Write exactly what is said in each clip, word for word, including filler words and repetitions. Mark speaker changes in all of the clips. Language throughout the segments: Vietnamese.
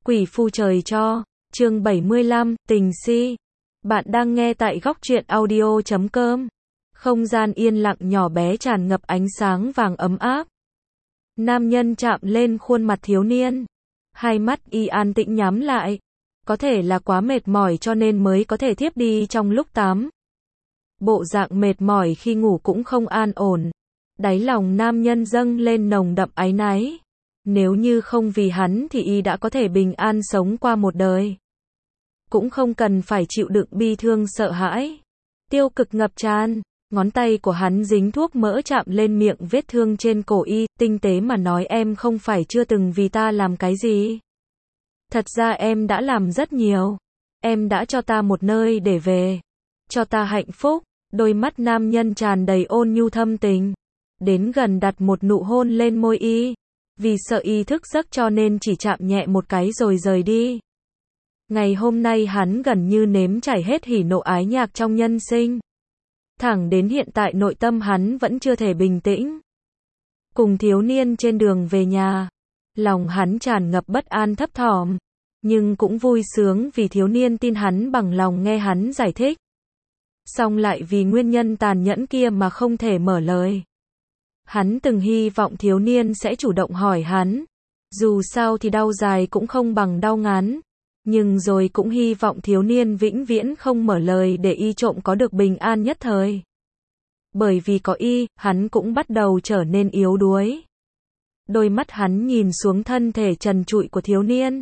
Speaker 1: Quỷ phu trời cho, chương bảy mươi lăm, tình si. Bạn đang nghe tại góc truyện audio chấm com. Không gian yên lặng nhỏ bé tràn ngập ánh sáng vàng ấm áp. Nam nhân chạm lên khuôn mặt thiếu niên. Hai mắt y an tĩnh nhắm lại. Có thể là quá mệt mỏi cho nên mới có thể thiếp đi trong lúc tắm. Bộ dạng mệt mỏi khi ngủ cũng không an ổn. Đáy lòng nam nhân dâng lên nồng đậm áy náy. Nếu như không vì hắn thì y đã có thể bình an sống qua một đời. Cũng không cần phải chịu đựng bi thương sợ hãi. Tiêu cực ngập tràn, ngón tay của hắn dính thuốc mỡ chạm lên miệng vết thương trên cổ y, tinh tế mà nói em không phải chưa từng vì ta làm cái gì. Thật ra em đã làm rất nhiều. Em đã cho ta một nơi để về. Cho ta hạnh phúc. Đôi mắt nam nhân tràn đầy ôn nhu thâm tình. Đến gần đặt một nụ hôn lên môi y. Vì sợ y thức giấc cho nên chỉ chạm nhẹ một cái rồi rời đi. Ngày hôm nay hắn gần như nếm trải hết hỉ nộ ái nhạc trong nhân sinh. Thẳng đến hiện tại nội tâm hắn vẫn chưa thể bình tĩnh. Cùng thiếu niên trên đường về nhà, lòng hắn tràn ngập bất an thấp thỏm, nhưng cũng vui sướng vì thiếu niên tin hắn bằng lòng nghe hắn giải thích. Song lại vì nguyên nhân tàn nhẫn kia mà không thể mở lời. Hắn từng hy vọng thiếu niên sẽ chủ động hỏi hắn. Dù sao thì đau dài cũng không bằng đau ngắn. Nhưng rồi cũng hy vọng thiếu niên vĩnh viễn không mở lời để y trộm có được bình an nhất thời. Bởi vì có y, hắn cũng bắt đầu trở nên yếu đuối. Đôi mắt hắn nhìn xuống thân thể trần trụi của thiếu niên.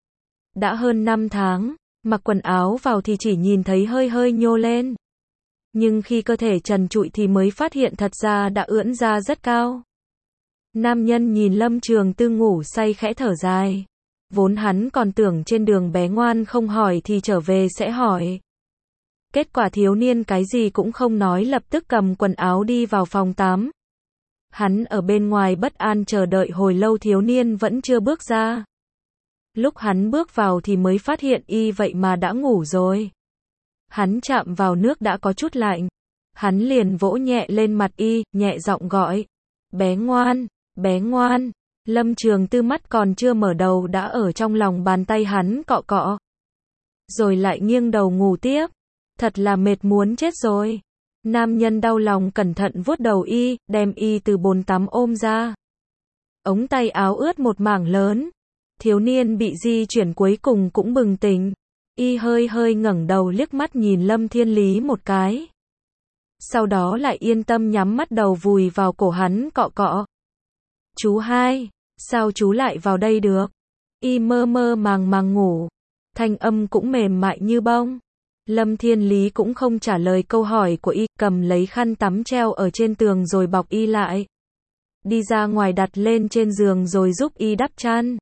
Speaker 1: Đã hơn năm tháng, mặc quần áo vào thì chỉ nhìn thấy hơi hơi nhô lên. Nhưng khi cơ thể trần trụi thì mới phát hiện thật ra đã ưỡn ra rất cao. Nam nhân nhìn Lâm Trường Tư ngủ say khẽ thở dài. Vốn hắn còn tưởng trên đường bé ngoan không hỏi thì trở về sẽ hỏi. Kết quả thiếu niên cái gì cũng không nói lập tức cầm quần áo đi vào phòng tắm. Hắn ở bên ngoài bất an chờ đợi hồi lâu thiếu niên vẫn chưa bước ra. Lúc hắn bước vào thì mới phát hiện y vậy mà đã ngủ rồi. Hắn chạm vào nước đã có chút lạnh. Hắn liền vỗ nhẹ lên mặt y, nhẹ giọng gọi. Bé ngoan, bé ngoan. Lâm Trường Tư mắt còn chưa mở đầu đã ở trong lòng bàn tay hắn cọ cọ. Rồi lại nghiêng đầu ngủ tiếp. Thật là mệt muốn chết rồi. Nam nhân đau lòng cẩn thận vuốt đầu y, đem y từ bồn tắm ôm ra. Ống tay áo ướt một mảng lớn. Thiếu niên bị di chuyển cuối cùng cũng bừng tỉnh. Y hơi hơi ngẩng đầu liếc mắt nhìn Lâm Thiên Lý một cái. Sau đó lại yên tâm nhắm mắt đầu vùi vào cổ hắn cọ cọ. Chú hai, sao chú lại vào đây được? Y mơ mơ màng màng ngủ. Thanh âm cũng mềm mại như bông. Lâm Thiên Lý cũng không trả lời câu hỏi của y, cầm lấy khăn tắm treo ở trên tường rồi bọc y lại. Đi ra ngoài đặt lên trên giường rồi giúp y đắp chăn.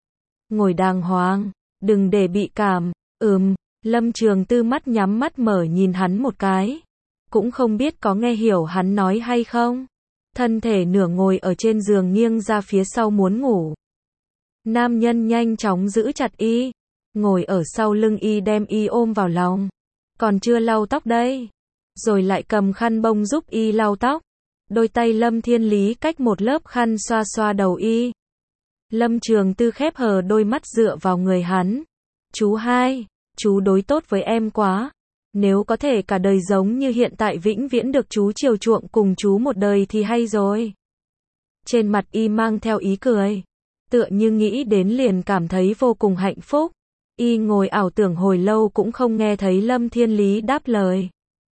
Speaker 1: Ngồi đàng hoàng, đừng để bị cảm. Ừm, Lâm Trường Tư mắt nhắm mắt mở nhìn hắn một cái. Cũng không biết có nghe hiểu hắn nói hay không. Thân thể nửa ngồi ở trên giường nghiêng ra phía sau muốn ngủ. Nam nhân nhanh chóng giữ chặt y. Ngồi ở sau lưng y đem y ôm vào lòng. Còn chưa lau tóc đây. Rồi lại cầm khăn bông giúp y lau tóc. Đôi tay Lâm Thiên Lý cách một lớp khăn xoa xoa đầu y. Lâm Trường Tư khép hờ đôi mắt dựa vào người hắn. Chú hai, chú đối tốt với em quá. Nếu có thể cả đời giống như hiện tại vĩnh viễn được chú chiều chuộng cùng chú một đời thì hay rồi. Trên mặt y mang theo ý cười. Tựa như nghĩ đến liền cảm thấy vô cùng hạnh phúc. Y ngồi ảo tưởng hồi lâu cũng không nghe thấy Lâm Thiên Lý đáp lời.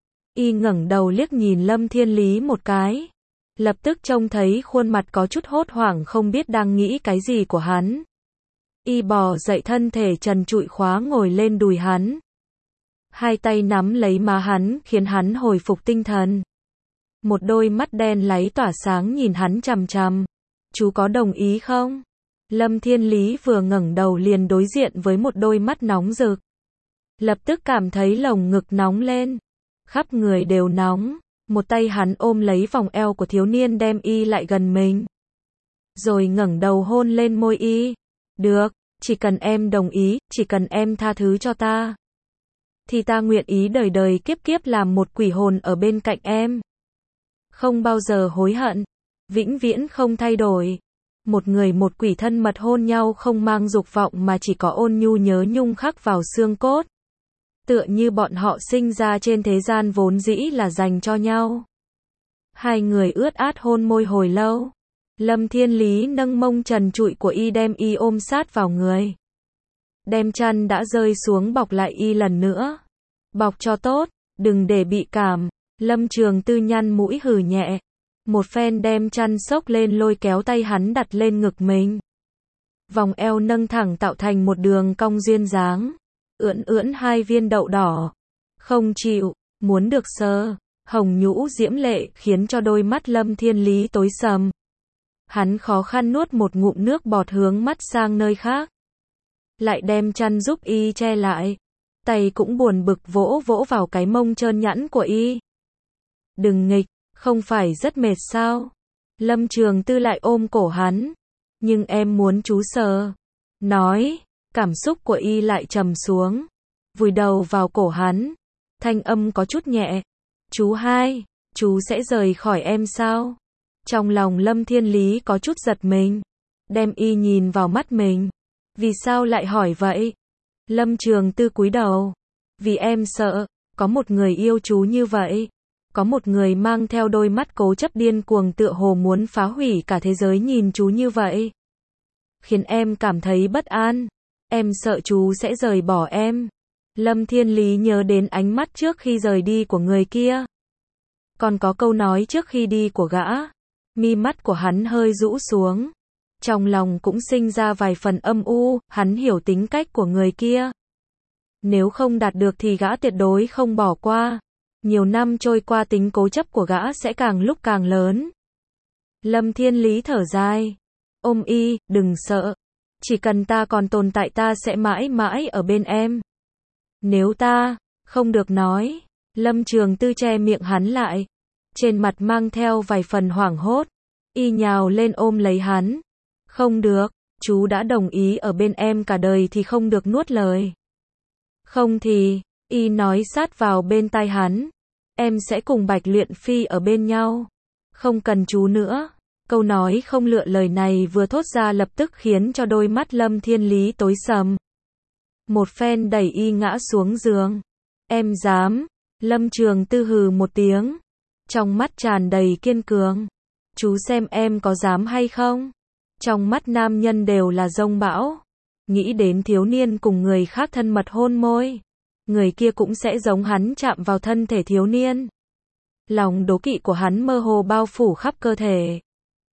Speaker 1: Y ngẩng đầu liếc nhìn Lâm Thiên Lý một cái. Lập tức trông thấy khuôn mặt có chút hốt hoảng không biết đang nghĩ cái gì của hắn. Y bò dậy thân thể trần trụi khóa ngồi lên đùi hắn. Hai tay nắm lấy má hắn khiến hắn hồi phục tinh thần. Một đôi mắt đen láy tỏa sáng nhìn hắn chằm chằm. Chú có đồng ý không? Lâm Thiên Lý vừa ngẩng đầu liền đối diện với một đôi mắt nóng rực. Lập tức cảm thấy lồng ngực nóng lên. Khắp người đều nóng. Một tay hắn ôm lấy vòng eo của thiếu niên đem y lại gần mình. Rồi ngẩng đầu hôn lên môi y. Được, chỉ cần em đồng ý, chỉ cần em tha thứ cho ta. Thì ta nguyện ý đời đời kiếp kiếp làm một quỷ hồn ở bên cạnh em. Không bao giờ hối hận. Vĩnh viễn không thay đổi. Một người một quỷ thân mật hôn nhau không mang dục vọng mà chỉ có ôn nhu nhớ nhung khắc vào xương cốt. Tựa như bọn họ sinh ra trên thế gian vốn dĩ là dành cho nhau. Hai người ướt át hôn môi hồi lâu. Lâm Thiên Lý nâng mông trần trụi của y đem y ôm sát vào người. Đem chăn đã rơi xuống bọc lại y lần nữa. Bọc cho tốt, đừng để bị cảm. Lâm Trường Tư nhăn mũi hừ nhẹ. Một phen đem chăn xốc lên lôi kéo tay hắn đặt lên ngực mình. Vòng eo nâng thẳng tạo thành một đường cong duyên dáng. Ưỡn ưỡn hai viên đậu đỏ. Không chịu, muốn được sờ. Hồng nhũ diễm lệ khiến cho đôi mắt Lâm Thiên Lý tối sầm. Hắn khó khăn nuốt một ngụm nước bọt hướng mắt sang nơi khác. Lại đem chăn giúp y che lại. Tay cũng buồn bực vỗ vỗ vào cái mông trơn nhẵn của y. Đừng nghịch, không phải rất mệt sao? Lâm Trường Tư lại ôm cổ hắn. Nhưng em muốn chú sờ. Nói, cảm xúc của y lại trầm xuống. Vùi đầu vào cổ hắn. Thanh âm có chút nhẹ. Chú hai, chú sẽ rời khỏi em sao? Trong lòng Lâm Thiên Lý có chút giật mình. Đem y nhìn vào mắt mình. Vì sao lại hỏi vậy? Lâm Trường Tư cúi đầu. Vì em sợ, có một người yêu chú như vậy. Có một người mang theo đôi mắt cố chấp điên cuồng tựa hồ muốn phá hủy cả thế giới nhìn chú như vậy. Khiến em cảm thấy bất an. Em sợ chú sẽ rời bỏ em. Lâm Thiên Lý nhớ đến ánh mắt trước khi rời đi của người kia. Còn có câu nói trước khi đi của gã. Mi mắt của hắn hơi rũ xuống. Trong lòng cũng sinh ra vài phần âm u, hắn hiểu tính cách của người kia. Nếu không đạt được thì gã tuyệt đối không bỏ qua. Nhiều năm trôi qua tính cố chấp của gã sẽ càng lúc càng lớn. Lâm Thiên Lý thở dài. Ôm y, đừng sợ. Chỉ cần ta còn tồn tại ta sẽ mãi mãi ở bên em. Nếu ta, không được nói. Lâm Trường Tư che miệng hắn lại. Trên mặt mang theo vài phần hoảng hốt. Y nhào lên ôm lấy hắn. Không được, chú đã đồng ý ở bên em cả đời thì không được nuốt lời. Không thì, y nói sát vào bên tai hắn. Em sẽ cùng Bạch Luyện Phi ở bên nhau. Không cần chú nữa. Câu nói không lựa lời này vừa thốt ra lập tức khiến cho đôi mắt Lâm Thiên Lý tối sầm. Một phen đẩy y ngã xuống giường. Em dám. Lâm Trường Tư hừ một tiếng. Trong mắt tràn đầy kiên cường. Chú xem em có dám hay không? Trong mắt nam nhân đều là giông bão. Nghĩ đến thiếu niên cùng người khác thân mật hôn môi. Người kia cũng sẽ giống hắn chạm vào thân thể thiếu niên. Lòng đố kỵ của hắn mơ hồ bao phủ khắp cơ thể.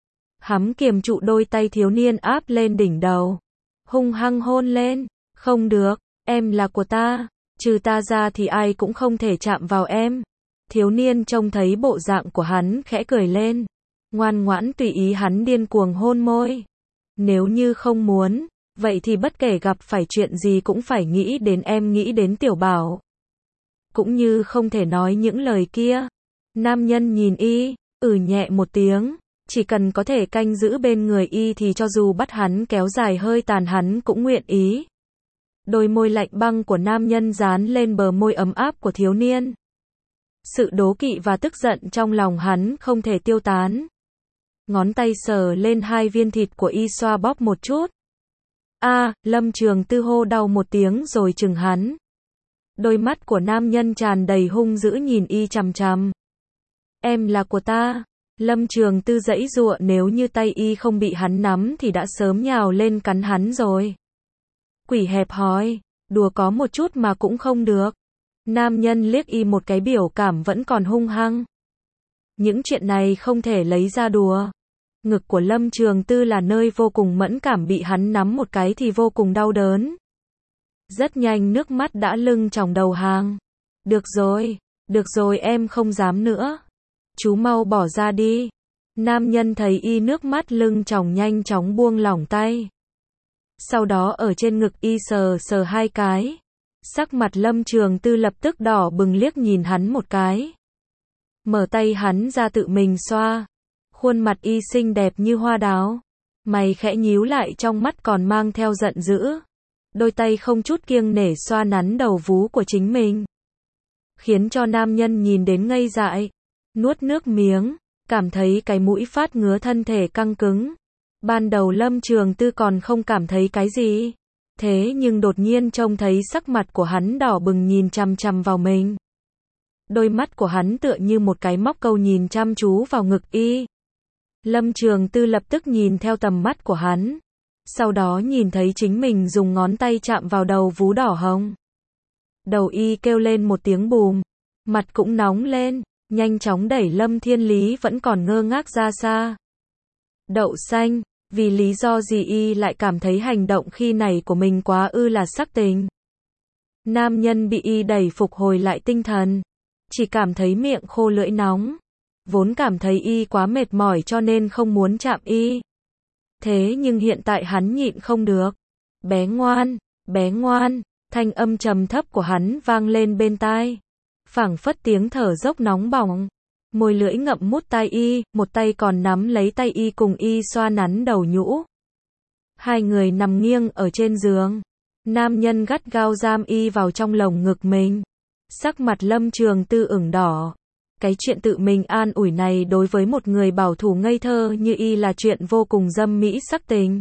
Speaker 1: Hắn kiềm trụ đôi tay thiếu niên áp lên đỉnh đầu. Hung hăng hôn lên. Không được, em là của ta. Trừ ta ra thì ai cũng không thể chạm vào em. Thiếu niên trông thấy bộ dạng của hắn khẽ cười lên. Ngoan ngoãn tùy ý hắn điên cuồng hôn môi. Nếu như không muốn, vậy thì bất kể gặp phải chuyện gì cũng phải nghĩ đến em, nghĩ đến Tiểu Bảo. Cũng như không thể nói những lời kia. Nam nhân nhìn y, ừ nhẹ một tiếng. Chỉ cần có thể canh giữ bên người y thì cho dù bắt hắn kéo dài hơi tàn hắn cũng nguyện ý. Đôi môi lạnh băng của nam nhân dán lên bờ môi ấm áp của thiếu niên. Sự đố kỵ và tức giận trong lòng hắn không thể tiêu tán. Ngón tay sờ lên hai viên thịt của y xoa bóp một chút. A, à, Lâm Trường Tư hô đau một tiếng rồi chừng hắn. Đôi mắt của nam nhân tràn đầy hung dữ nhìn y chằm chằm. Em là của ta. Lâm Trường Tư giãy giụa, nếu như tay y không bị hắn nắm thì đã sớm nhào lên cắn hắn rồi. Quỷ hẹp hòi, đùa có một chút mà cũng không được. Nam nhân liếc y một cái, biểu cảm vẫn còn hung hăng. Những chuyện này không thể lấy ra đùa. Ngực của Lâm Trường Tư là nơi vô cùng mẫn cảm, bị hắn nắm một cái thì vô cùng đau đớn. Rất nhanh nước mắt đã lưng tròng đầu hàng. Được rồi, được rồi, em không dám nữa. Chú mau bỏ ra đi. Nam nhân thấy y nước mắt lưng tròng nhanh chóng buông lỏng tay. Sau đó ở trên ngực y sờ sờ hai cái. Sắc mặt Lâm Trường Tư lập tức đỏ bừng, liếc nhìn hắn một cái. Mở tay hắn ra tự mình xoa. Khuôn mặt y xinh đẹp như hoa đào. Mày khẽ nhíu lại, trong mắt còn mang theo giận dữ. Đôi tay không chút kiêng nể xoa nắn đầu vú của chính mình. Khiến cho nam nhân nhìn đến ngây dại. Nuốt nước miếng. Cảm thấy cái mũi phát ngứa, thân thể căng cứng. Ban đầu Lâm Trường Tư còn không cảm thấy cái gì. Thế nhưng đột nhiên trông thấy sắc mặt của hắn đỏ bừng nhìn chằm chằm vào mình. Đôi mắt của hắn tựa như một cái móc câu nhìn chăm chú vào ngực y. Lâm Trường Tư lập tức nhìn theo tầm mắt của hắn. Sau đó nhìn thấy chính mình dùng ngón tay chạm vào đầu vú đỏ hồng. Đầu y kêu lên một tiếng bùm. Mặt cũng nóng lên. Nhanh chóng đẩy Lâm Thiên Lý vẫn còn ngơ ngác ra xa. Đậu xanh. Vì lý do gì y lại cảm thấy hành động khi này của mình quá ư là sắc tình. Nam nhân bị y đẩy phục hồi lại tinh thần. Chỉ cảm thấy miệng khô lưỡi nóng. Vốn cảm thấy y quá mệt mỏi cho nên không muốn chạm y. Thế nhưng hiện tại hắn nhịn không được. Bé ngoan, bé ngoan, thanh âm trầm thấp của hắn vang lên bên tai. Phảng phất tiếng thở dốc nóng bỏng. Môi lưỡi ngậm mút tai y, một tay còn nắm lấy tay y cùng y xoa nắn đầu nhũ. Hai người nằm nghiêng ở trên giường. Nam nhân gắt gao giam y vào trong lồng ngực mình. Sắc mặt Lâm Trường Tư ửng đỏ. Cái chuyện tự mình an ủi này đối với một người bảo thủ ngây thơ như y là chuyện vô cùng dâm mỹ sắc tình.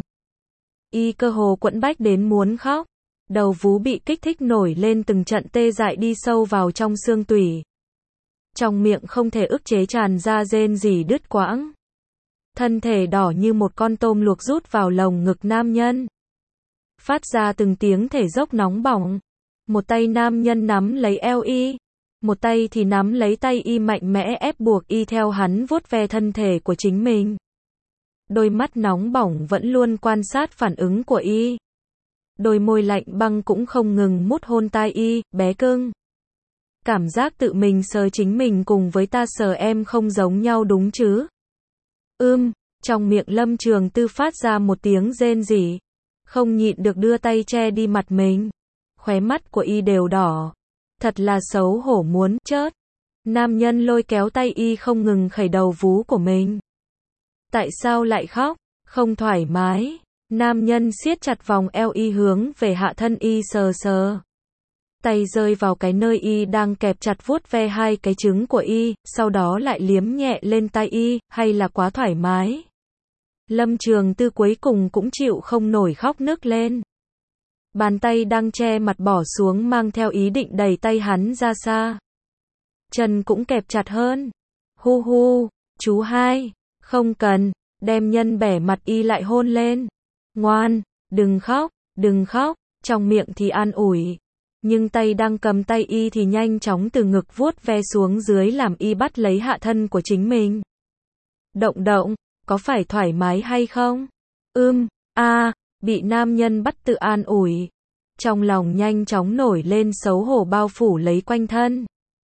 Speaker 1: Y cơ hồ quẫn bách đến muốn khóc. Đầu vú bị kích thích nổi lên từng trận tê dại đi sâu vào trong xương tủy. Trong miệng không thể ức chế tràn ra rên rỉ đứt quãng. Thân thể đỏ như một con tôm luộc rút vào lồng ngực nam nhân. Phát ra từng tiếng thể dốc nóng bỏng. Một tay nam nhân nắm lấy eo y. Một tay thì nắm lấy tay y mạnh mẽ ép buộc y theo hắn vuốt ve thân thể của chính mình. Đôi mắt nóng bỏng vẫn luôn quan sát phản ứng của y. Đôi môi lạnh băng cũng không ngừng mút hôn tai y, bé cưng. Cảm giác tự mình sờ chính mình cùng với ta sờ em không giống nhau đúng chứ? Ưm, trong miệng Lâm Trường Tư phát ra một tiếng rên rỉ. Không nhịn được đưa tay che đi mặt mình. Khóe mắt của y đều đỏ. Thật là xấu hổ muốn chết. Nam nhân lôi kéo tay y không ngừng khẩy đầu vú của mình. Tại sao lại khóc? Không thoải mái. Nam nhân siết chặt vòng eo y hướng về hạ thân y sờ sờ. Tay rơi vào cái nơi y đang kẹp chặt vuốt ve hai cái trứng của y, sau đó lại liếm nhẹ lên tay y, hay là quá thoải mái. Lâm Trường Tư cuối cùng cũng chịu không nổi khóc nức lên. Bàn tay đang che mặt bỏ xuống mang theo ý định đẩy tay hắn ra xa. Chân cũng kẹp chặt hơn. Hu hu, chú hai, không cần, đem nhân bẻ mặt y lại hôn lên. Ngoan, đừng khóc, đừng khóc, trong miệng thì an ủi. Nhưng tay đang cầm tay y thì nhanh chóng từ ngực vuốt ve xuống dưới làm y bắt lấy hạ thân của chính mình. Động động, có phải thoải mái hay không? Ưm, a, bị nam nhân bắt tự an ủi. Trong lòng nhanh chóng nổi lên xấu hổ bao phủ lấy quanh thân.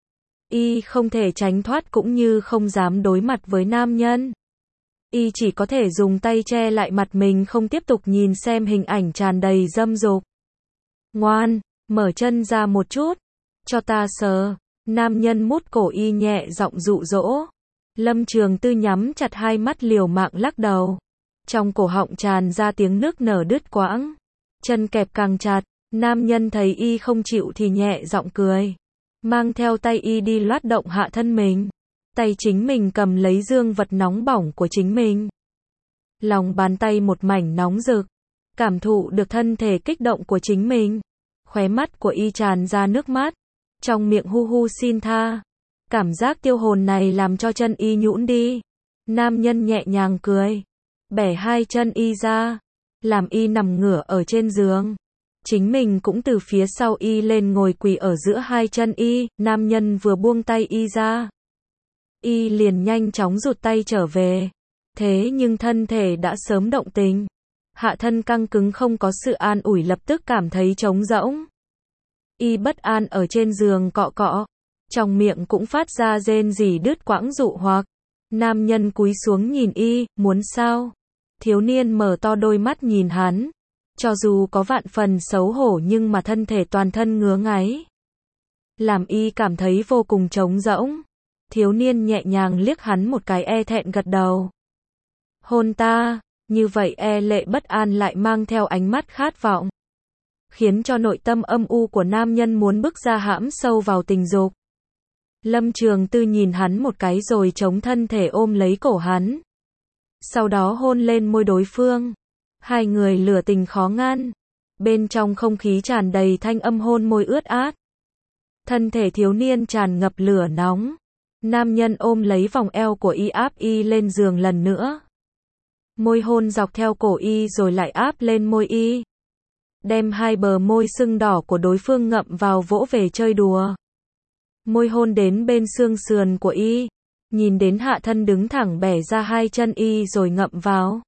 Speaker 1: Y không thể tránh thoát cũng như không dám đối mặt với nam nhân. Y chỉ có thể dùng tay che lại mặt mình không tiếp tục nhìn xem hình ảnh tràn đầy dâm dục. Ngoan, mở chân ra một chút. Cho ta sờ. Nam nhân mút cổ y nhẹ giọng dụ dỗ. Lâm Trường Tư nhắm chặt hai mắt liều mạng lắc đầu. Trong cổ họng tràn ra tiếng nước nở đứt quãng. Chân kẹp càng chặt. Nam nhân thấy y không chịu thì nhẹ giọng cười. Mang theo tay y đi loát động hạ thân mình. Tay chính mình cầm lấy dương vật nóng bỏng của chính mình. Lòng bàn tay một mảnh nóng rực. Cảm thụ được thân thể kích động của chính mình. Khóe mắt của y tràn ra nước mắt. Trong miệng hu hu xin tha. Cảm giác tiêu hồn này làm cho chân y nhũn đi. Nam nhân nhẹ nhàng cười. Bẻ hai chân y ra. Làm y nằm ngửa ở trên giường. Chính mình cũng từ phía sau y lên ngồi quỳ ở giữa hai chân y. Nam nhân vừa buông tay y ra. Y liền nhanh chóng rụt tay trở về. Thế nhưng thân thể đã sớm động tình. Hạ thân căng cứng không có sự an ủi lập tức cảm thấy trống rỗng. Y bất an ở trên giường cọ cọ. Trong miệng cũng phát ra rên rỉ đứt quãng dụ hoặc. Nam nhân cúi xuống nhìn y, muốn sao? Thiếu niên mở to đôi mắt nhìn hắn. Cho dù có vạn phần xấu hổ nhưng mà thân thể toàn thân ngứa ngáy. Làm y cảm thấy vô cùng trống rỗng. Thiếu niên nhẹ nhàng liếc hắn một cái e thẹn gật đầu. Hôn ta, như vậy e lệ bất an lại mang theo ánh mắt khát vọng. Khiến cho nội tâm âm u của nam nhân muốn bước ra hãm sâu vào tình dục. Lâm Trường Tư nhìn hắn một cái rồi chống thân thể ôm lấy cổ hắn. sau đó hôn lên môi đối phương. Hai người lửa tình khó ngăn. Bên trong không khí tràn đầy thanh âm hôn môi ướt át. Thân thể thiếu niên tràn ngập lửa nóng. Nam nhân ôm lấy vòng eo của y áp y lên giường lần nữa. Môi hôn dọc theo cổ y rồi lại áp lên môi y. Đem hai bờ môi sưng đỏ của đối phương ngậm vào vỗ về chơi đùa. Môi hôn đến bên xương sườn của y. Nhìn đến hạ thân đứng thẳng bẻ ra hai chân y rồi ngậm vào.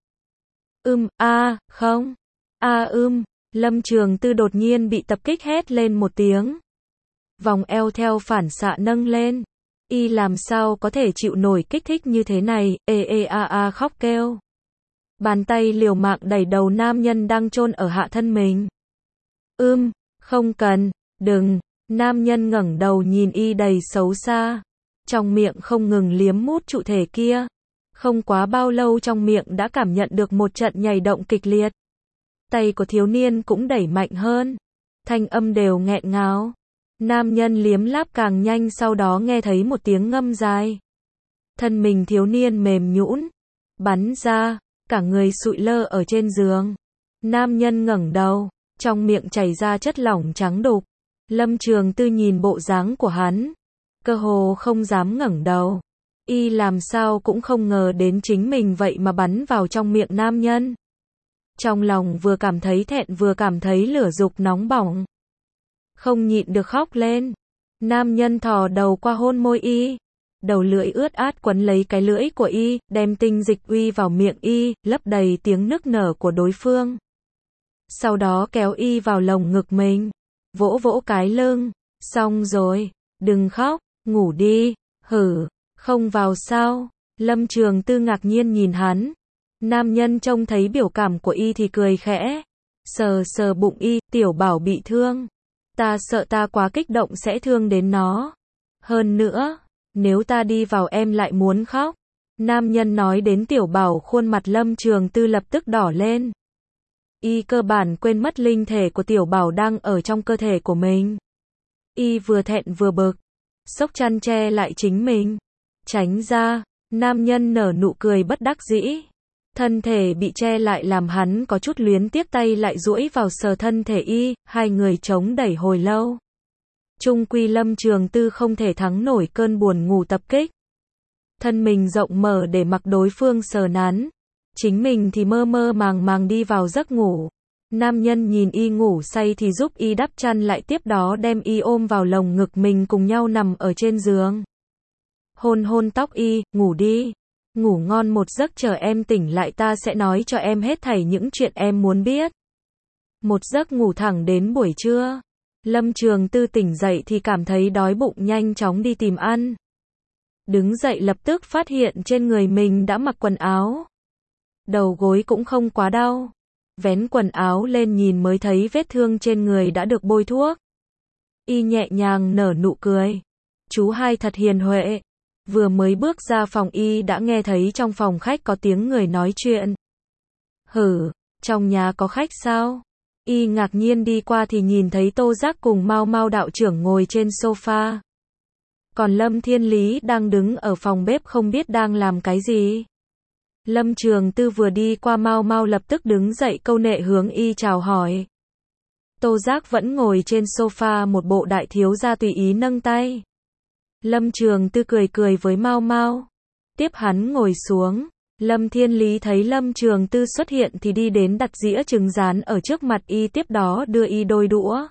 Speaker 1: Ưm, a, à, không. A à, ưm, Lâm Trường Tư đột nhiên bị tập kích hét lên một tiếng. Vòng eo theo phản xạ nâng lên. Y làm sao có thể chịu nổi kích thích như thế này, ê ê a a khóc kêu. Bàn tay liều mạng đẩy đầu nam nhân đang chôn ở hạ thân mình. Ưm, không cần, đừng. Nam nhân ngẩng đầu nhìn y đầy xấu xa. Trong miệng không ngừng liếm mút trụ thể kia. Không quá bao lâu trong miệng đã cảm nhận được một trận nhảy động kịch liệt. Tay của thiếu niên cũng đẩy mạnh hơn. Thanh âm đều nghẹn ngào. Nam nhân liếm láp càng nhanh, sau đó nghe thấy một tiếng ngâm dài. Thân mình thiếu niên mềm nhũn, bắn ra, cả người sụi lơ ở trên giường. Nam nhân ngẩng đầu, trong miệng chảy ra chất lỏng trắng đục. Lâm Trường Tư nhìn bộ dáng của hắn, cơ hồ không dám ngẩng đầu. Y làm sao cũng không ngờ đến chính mình vậy mà bắn vào trong miệng nam nhân. Trong lòng vừa cảm thấy thẹn vừa cảm thấy lửa dục nóng bỏng. Không nhịn được khóc lên. Nam nhân thò đầu qua hôn môi y. Đầu lưỡi ướt át quấn lấy cái lưỡi của y, đem tinh dịch uy vào miệng y, lấp đầy tiếng nức nở của đối phương. Sau đó kéo y vào lồng ngực mình. Vỗ vỗ cái lưng. Xong rồi. Đừng khóc. Ngủ đi. Hử. Không vào sao? Lâm Trường Tư ngạc nhiên nhìn hắn. Nam nhân trông thấy biểu cảm của y thì cười khẽ. Sờ sờ bụng y, tiểu bảo bị thương. Ta sợ ta quá kích động sẽ thương đến nó. Hơn nữa, nếu ta đi vào em lại muốn khóc. Nam nhân nói đến tiểu bảo, khuôn mặt Lâm Trường Tư lập tức đỏ lên. Y cơ bản quên mất linh thể của tiểu bảo đang ở trong cơ thể của mình. Y vừa thẹn vừa bực. Xốc chăn che lại chính mình. Tránh ra, nam nhân nở nụ cười bất đắc dĩ. Thân thể bị che lại làm hắn có chút luyến tiếc, tay lại duỗi vào sờ thân thể y, hai người chống đẩy hồi lâu. Chung quy Lâm Trường Tư không thể thắng nổi cơn buồn ngủ tập kích. Thân mình rộng mở để mặc đối phương sờ nắn. Chính mình thì mơ mơ màng màng đi vào giấc ngủ. Nam nhân nhìn y ngủ say thì giúp y đắp chăn lại, tiếp đó đem y ôm vào lồng ngực mình cùng nhau nằm ở trên giường. Hôn hôn tóc y, ngủ đi. Ngủ ngon một giấc, chờ em tỉnh lại ta sẽ nói cho em hết thảy những chuyện em muốn biết. Một giấc ngủ thẳng đến buổi trưa. Lâm Trường Tư tỉnh dậy thì cảm thấy đói bụng, nhanh chóng đi tìm ăn. Đứng dậy lập tức phát hiện trên người mình đã mặc quần áo. Đầu gối cũng không quá đau. Vén quần áo lên nhìn mới thấy vết thương trên người đã được bôi thuốc. Y nhẹ nhàng nở nụ cười. Chú hai thật hiền huệ. Vừa mới bước ra phòng y đã nghe thấy trong phòng khách có tiếng người nói chuyện. Hử, trong nhà có khách sao? Y ngạc nhiên đi qua thì nhìn thấy Tô Giác cùng Mao Mao đạo trưởng ngồi trên sofa. Còn Lâm Thiên Lý đang đứng ở phòng bếp không biết đang làm cái gì. Lâm Trường Tư vừa đi qua Mao Mao lập tức đứng dậy câu nệ hướng y chào hỏi. Tô Giác vẫn ngồi trên sofa một bộ đại thiếu gia tùy ý nâng tay. Lâm Trường Tư cười cười với Mao Mao. Tiếp hắn ngồi xuống. Lâm Thiên Lý thấy Lâm Trường Tư xuất hiện thì đi đến đặt dĩa trứng rán ở trước mặt y, tiếp đó đưa y đôi đũa.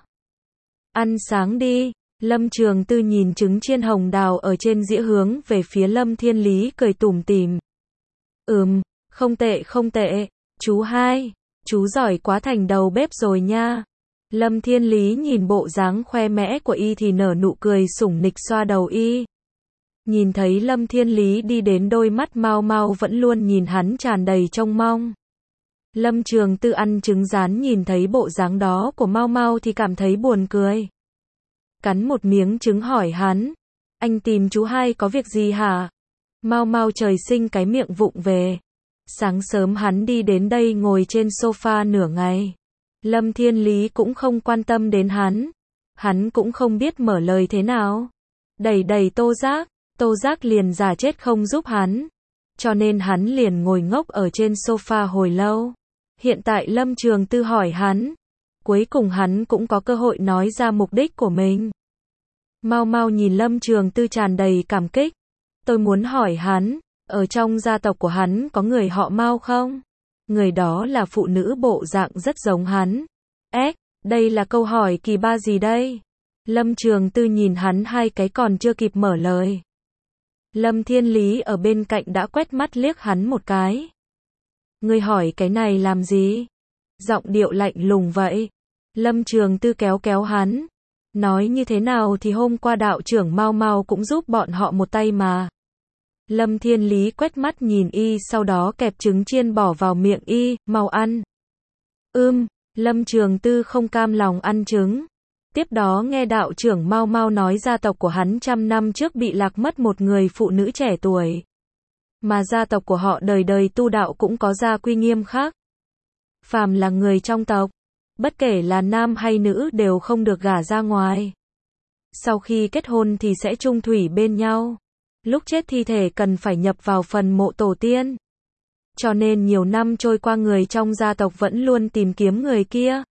Speaker 1: Ăn sáng đi. Lâm Trường Tư nhìn trứng chiên hồng đào ở trên dĩa hướng về phía Lâm Thiên Lý cười tủm tỉm. Ừm, không tệ không tệ. Chú hai, chú giỏi quá, thành đầu bếp rồi nha. Lâm Thiên Lý nhìn bộ dáng khoe mẽ của y thì nở nụ cười sủng nịch xoa đầu y. Nhìn thấy Lâm Thiên Lý đi đến, đôi mắt Mao Mao vẫn luôn nhìn hắn tràn đầy trông mong. Lâm Trường Tư ăn trứng rán nhìn thấy bộ dáng đó của Mao Mao thì cảm thấy buồn cười. Cắn một miếng trứng hỏi hắn. Anh tìm chú hai có việc gì hả? Mao Mao trời sinh cái miệng vụng về. Sáng sớm hắn đi đến đây ngồi trên sofa nửa ngày. Lâm Thiên Lý cũng không quan tâm đến hắn. Hắn cũng không biết mở lời thế nào. Đẩy đẩy Tô Giác. Tô Giác liền giả chết không giúp hắn. cho nên hắn liền ngồi ngốc ở trên sofa hồi lâu. Hiện tại Lâm Trường Tư hỏi hắn, cuối cùng hắn cũng có cơ hội nói ra mục đích của mình. Mau Mau nhìn Lâm Trường Tư tràn đầy cảm kích. Tôi muốn hỏi hắn, ở trong gia tộc của hắn có người họ Mao không? Người đó là phụ nữ bộ dạng rất giống hắn. Ếch, đây là câu hỏi kỳ ba gì đây? Lâm Trường Tư nhìn hắn hai cái còn chưa kịp mở lời. Lâm Thiên Lý ở bên cạnh đã quét mắt liếc hắn một cái. Ngươi hỏi cái này làm gì? Giọng điệu lạnh lùng vậy. Lâm Trường Tư kéo kéo hắn. Nói như thế nào thì hôm qua đạo trưởng Mao Mao cũng giúp bọn họ một tay mà. Lâm Thiên Lý quét mắt nhìn y, sau đó kẹp trứng chiên bỏ vào miệng y, mau ăn. Ưm, Lâm Trường Tư không cam lòng ăn trứng. Tiếp đó nghe đạo trưởng Mao Mao nói gia tộc của hắn trăm năm trước bị lạc mất một người phụ nữ trẻ tuổi. Mà gia tộc của họ đời đời tu đạo cũng có gia quy nghiêm khắc. Phàm là người trong tộc, bất kể là nam hay nữ đều không được gả ra ngoài. Sau khi kết hôn thì sẽ chung thủy bên nhau. Lúc chết thi thể cần phải nhập vào phần mộ tổ tiên. Cho nên nhiều năm trôi qua người trong gia tộc vẫn luôn tìm kiếm người kia.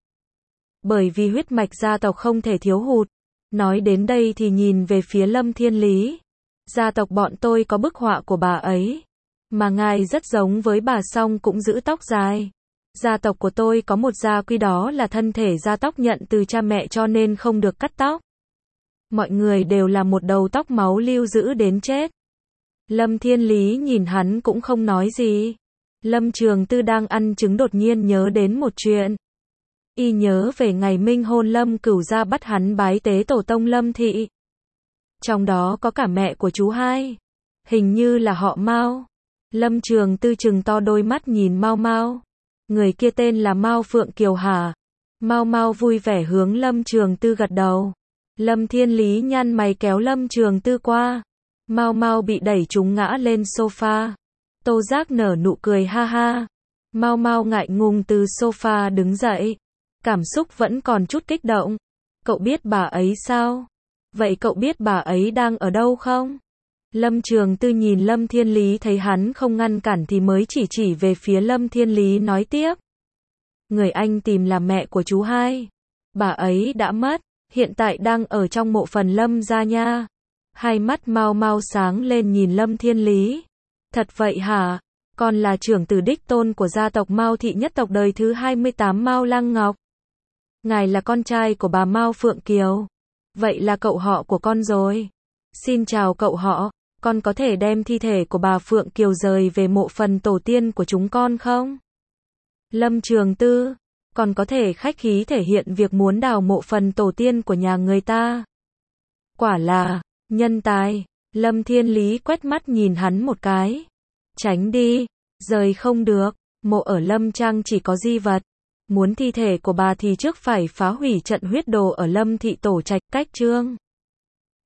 Speaker 1: Bởi vì huyết mạch gia tộc không thể thiếu hụt. Nói đến đây thì nhìn về phía Lâm Thiên Lý. Gia tộc bọn tôi có bức họa của bà ấy. Mà ngài rất giống với bà, song cũng giữ tóc dài. Gia tộc của tôi có một gia quy, đó là thân thể gia tóc nhận từ cha mẹ cho nên không được cắt tóc. Mọi người đều là một đầu tóc máu lưu giữ đến chết. Lâm Thiên Lý nhìn hắn cũng không nói gì. Lâm Trường Tư đang ăn trứng đột nhiên nhớ đến một chuyện. Y nhớ về ngày minh hôn Lâm Cửu gia bắt hắn bái tế tổ tông Lâm thị. Trong đó có cả mẹ của chú hai. Hình như là họ Mao. Lâm Trường Tư trừng to đôi mắt nhìn Mao Mao. Người kia tên là Mao Phượng Kiều hả? Mao Mao vui vẻ hướng Lâm Trường Tư gật đầu. Lâm Thiên Lý nhăn mày kéo Lâm Trường Tư qua. Mao Mao bị đẩy trúng ngã lên sofa. Tô Giác nở nụ cười ha ha. Mao Mao ngại ngùng từ sofa đứng dậy. Cảm xúc vẫn còn chút kích động. Cậu biết bà ấy sao? Vậy cậu biết bà ấy đang ở đâu không? Lâm Trường Tư nhìn Lâm Thiên Lý, thấy hắn không ngăn cản thì mới chỉ chỉ về phía Lâm Thiên Lý nói tiếp. Người anh tìm là mẹ của chú hai. Bà ấy đã mất, hiện tại đang ở trong mộ phần Lâm gia nha. Hai mắt Mao Mao sáng lên nhìn Lâm Thiên Lý. Thật vậy hả? Con là trưởng tử đích tôn của gia tộc Mao thị nhất tộc đời thứ hai mươi tám Mao Lăng Ngọc. Ngài là con trai của bà Mao Phượng Kiều. Vậy là cậu họ của con rồi. Xin chào cậu họ, con có thể đem thi thể của bà Phượng Kiều rời về mộ phần tổ tiên của chúng con không? Lâm Trường Tư, con có thể khách khí thể hiện việc muốn đào mộ phần tổ tiên của nhà người ta. Quả là nhân tài. Lâm Thiên Lý quét mắt nhìn hắn một cái. Tránh đi, rời không được, mộ ở Lâm Trang chỉ có di vật. Muốn thi thể của bà thì trước phải phá hủy trận huyết đồ ở Lâm thị tổ trạch, cách chương.